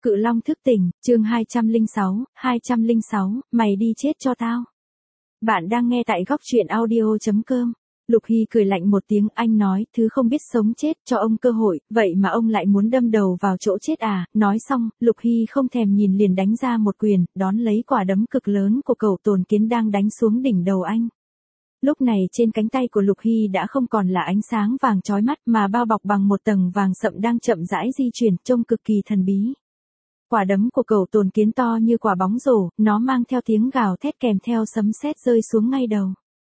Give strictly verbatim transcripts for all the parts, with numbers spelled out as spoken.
Cự Long thức tỉnh, chương hai trăm lẻ sáu, hai trăm lẻ sáu, mày đi chết cho tao. Bạn đang nghe tại góc truyện audio chấm com. Lục Hy cười lạnh một tiếng, anh nói, thứ không biết sống chết, cho ông cơ hội, vậy mà ông lại muốn đâm đầu vào chỗ chết à, nói xong, Lục Hy không thèm nhìn liền đánh ra một quyền, đón lấy quả đấm cực lớn của Cẩu Tồn Kiến đang đánh xuống đỉnh đầu anh. Lúc này trên cánh tay của Lục Hy đã không còn là ánh sáng vàng chói mắt mà bao bọc bằng một tầng vàng sậm đang chậm rãi di chuyển, trông cực kỳ thần bí. Quả đấm của Cẩu Tồn Kiến to như quả bóng rổ, nó mang theo tiếng gào thét kèm theo sấm sét rơi xuống ngay đầu.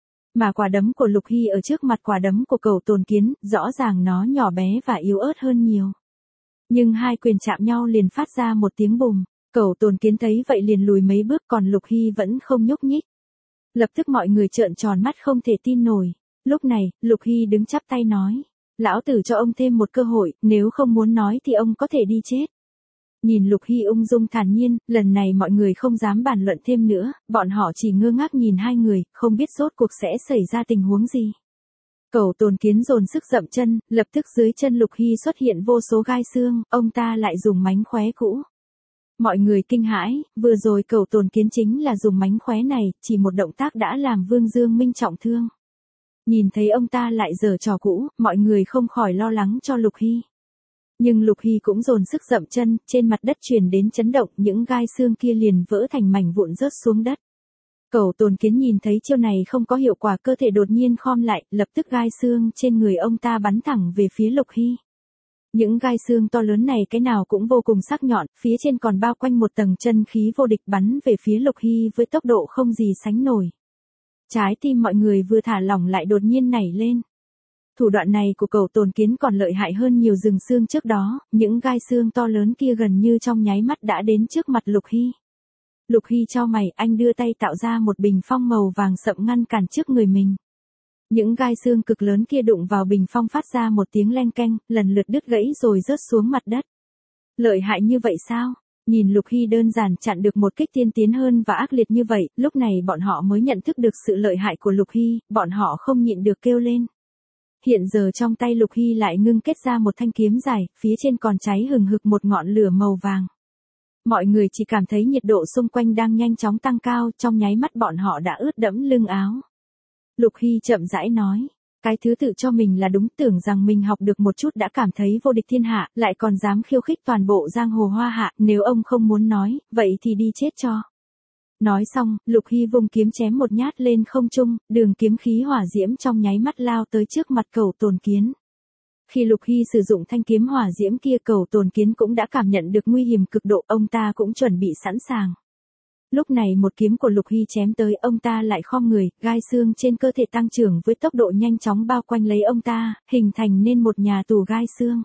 Mà quả đấm của Lục Hy ở trước mặt quả đấm của Cẩu Tồn Kiến, rõ ràng nó nhỏ bé và yếu ớt hơn nhiều. Nhưng hai quyền chạm nhau liền phát ra một tiếng bùm, Cẩu Tồn Kiến thấy vậy liền lùi mấy bước, còn Lục Hy vẫn không nhúc nhích. Lập tức mọi người trợn tròn mắt không thể tin nổi. Lúc này, Lục Hy đứng chắp tay nói, lão tử cho ông thêm một cơ hội, nếu không muốn nói thì ông có thể đi chết. Nhìn Lục Hy ung dung thản nhiên, lần này mọi người không dám bàn luận thêm nữa, bọn họ chỉ ngơ ngác nhìn hai người, không biết rốt cuộc sẽ xảy ra tình huống gì. Cẩu Tồn Kiến dồn sức dậm chân, lập tức dưới chân Lục Hy xuất hiện vô số gai xương, ông ta lại dùng mánh khóe cũ. Mọi người kinh hãi, vừa rồi Cẩu Tồn Kiến chính là dùng mánh khóe này, chỉ một động tác đã làm Vương Dương Minh trọng thương. Nhìn thấy ông ta lại giở trò cũ, mọi người không khỏi lo lắng cho Lục Hy. Nhưng Lục Hy cũng dồn sức dậm chân, trên mặt đất truyền đến chấn động, những gai xương kia liền vỡ thành mảnh vụn rớt xuống đất. Cẩu Tồn Kiến nhìn thấy chiêu này không có hiệu quả, cơ thể đột nhiên khom lại, lập tức gai xương trên người ông ta bắn thẳng về phía Lục Hy. Những gai xương to lớn này cái nào cũng vô cùng sắc nhọn, phía trên còn bao quanh một tầng chân khí vô địch bắn về phía Lục Hy với tốc độ không gì sánh nổi. Trái tim mọi người vừa thả lỏng lại đột nhiên nảy lên. Thủ đoạn này của Cẩu Tồn Kiến còn lợi hại hơn nhiều rừng xương trước đó, những gai xương to lớn kia gần như trong nháy mắt đã đến trước mặt Lục Hy. Lục Hy chau mày, anh đưa tay tạo ra một bình phong màu vàng sậm ngăn cản trước người mình. Những gai xương cực lớn kia đụng vào bình phong phát ra một tiếng leng keng, lần lượt đứt gãy rồi rớt xuống mặt đất. Lợi hại như vậy sao? Nhìn Lục Hy đơn giản chặn được một kích tiên tiến hơn và ác liệt như vậy, lúc này bọn họ mới nhận thức được sự lợi hại của Lục Hy, bọn họ không nhịn được kêu lên. Hiện giờ trong tay Lục Hy lại ngưng kết ra một thanh kiếm dài, phía trên còn cháy hừng hực một ngọn lửa màu vàng. Mọi người chỉ cảm thấy nhiệt độ xung quanh đang nhanh chóng tăng cao, trong nháy mắt bọn họ đã ướt đẫm lưng áo. Lục Hy chậm rãi nói, cái thứ tự cho mình là đúng, tưởng rằng mình học được một chút đã cảm thấy vô địch thiên hạ, lại còn dám khiêu khích toàn bộ giang hồ hoa hạ, nếu ông không muốn nói, vậy thì đi chết cho. Nói xong, Lục Hy vung kiếm chém một nhát lên không trung, đường kiếm khí hỏa diễm trong nháy mắt lao tới trước mặt Cẩu Tồn Kiến. Khi Lục Hy sử dụng thanh kiếm hỏa diễm kia, Cẩu Tồn Kiến cũng đã cảm nhận được nguy hiểm cực độ, ông ta cũng chuẩn bị sẵn sàng. Lúc này một kiếm của Lục Hy chém tới, ông ta lại khom người, gai xương trên cơ thể tăng trưởng với tốc độ nhanh chóng bao quanh lấy ông ta, hình thành nên một nhà tù gai xương.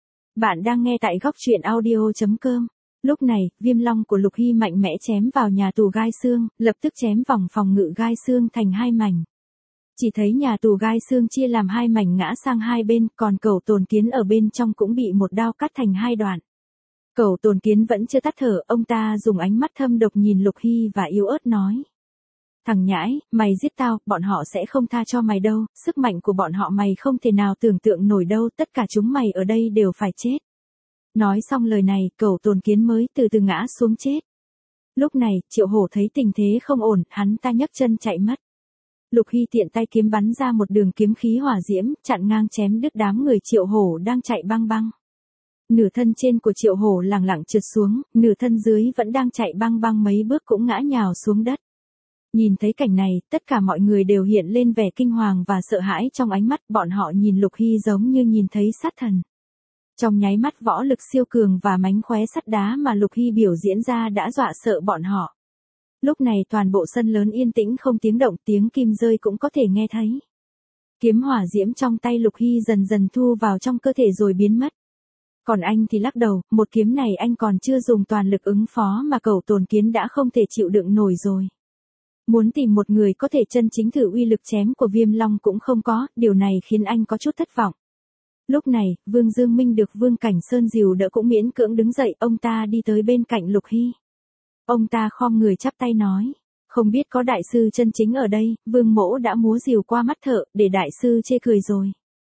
Bạn đang nghe tại góc truyện audio chấm com. Lúc này, viêm long của Lục Hy mạnh mẽ chém vào nhà tù gai xương, lập tức chém vòng phòng ngự gai xương thành hai mảnh. Chỉ thấy nhà tù gai xương chia làm hai mảnh ngã sang hai bên, còn Cẩu Tồn Kiến ở bên trong cũng bị một đao cắt thành hai đoạn. Cẩu Tồn Kiến vẫn chưa tắt thở, ông ta dùng ánh mắt thâm độc nhìn Lục Hy và yếu ớt nói. Thằng nhãi, mày giết tao, bọn họ sẽ không tha cho mày đâu, sức mạnh của bọn họ mày không thể nào tưởng tượng nổi đâu, tất cả chúng mày ở đây đều phải chết. Nói xong lời này, Cẩu Tồn Kiến mới từ từ ngã xuống chết. Lúc này, Triệu Hổ thấy tình thế không ổn, hắn ta nhấc chân chạy mất. Lục Hy tiện tay kiếm bắn ra một đường kiếm khí hỏa diễm, chặn ngang chém đứt đám người Triệu Hổ đang chạy băng băng. Nửa thân trên của Triệu Hổ lẳng lặng trượt xuống, nửa thân dưới vẫn đang chạy băng băng mấy bước cũng ngã nhào xuống đất. Nhìn thấy cảnh này, tất cả mọi người đều hiện lên vẻ kinh hoàng và sợ hãi trong ánh mắt, bọn họ nhìn Lục Hy giống như nhìn thấy sát thần. Trong nháy mắt võ lực siêu cường và mánh khóe sắt đá mà Lục Hy biểu diễn ra đã dọa sợ bọn họ. Lúc này toàn bộ sân lớn yên tĩnh không tiếng động, tiếng kim rơi cũng có thể nghe thấy. Kiếm hỏa diễm trong tay Lục Hy dần dần thu vào trong cơ thể rồi biến mất. Còn anh thì lắc đầu, một kiếm này anh còn chưa dùng toàn lực ứng phó mà Cẩu Tồn Kiến đã không thể chịu đựng nổi rồi. Muốn tìm một người có thể chân chính thử uy lực chém của Viêm Long cũng không có, điều này khiến anh có chút thất vọng. Lúc này, Vương Dương Minh được Vương Cảnh Sơn dìu đỡ cũng miễn cưỡng đứng dậy, ông ta đi tới bên cạnh Lục Hy. Ông ta khom người chắp tay nói, không biết có đại sư chân chính ở đây, Vương Mỗ đã múa rìu qua mắt thợ, để đại sư chê cười rồi.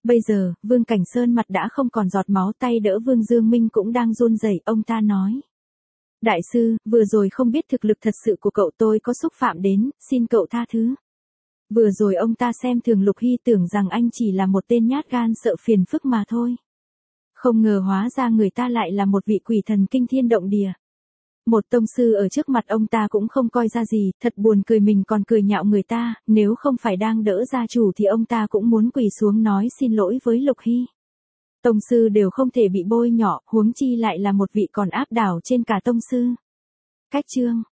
Bây giờ, Vương Cảnh Sơn mặt đã không còn giọt máu, tay đỡ Vương Dương Minh cũng đang run rẩy, ông ta nói. Đại sư, vừa rồi không biết thực lực thật sự của cậu tôi có xúc phạm đến, xin cậu tha thứ. Vừa rồi ông ta xem thường Lục Hy, tưởng rằng anh chỉ là một tên nhát gan sợ phiền phức mà thôi. Không ngờ hóa ra người ta lại là một vị quỷ thần kinh thiên động địa. Một tông sư ở trước mặt ông ta cũng không coi ra gì, thật buồn cười, mình còn cười nhạo người ta, nếu không phải đang đỡ gia chủ thì ông ta cũng muốn quỳ xuống nói xin lỗi với Lục Hy. Tông sư đều không thể bị bôi nhọ, huống chi lại là một vị còn áp đảo trên cả tông sư. Cách chương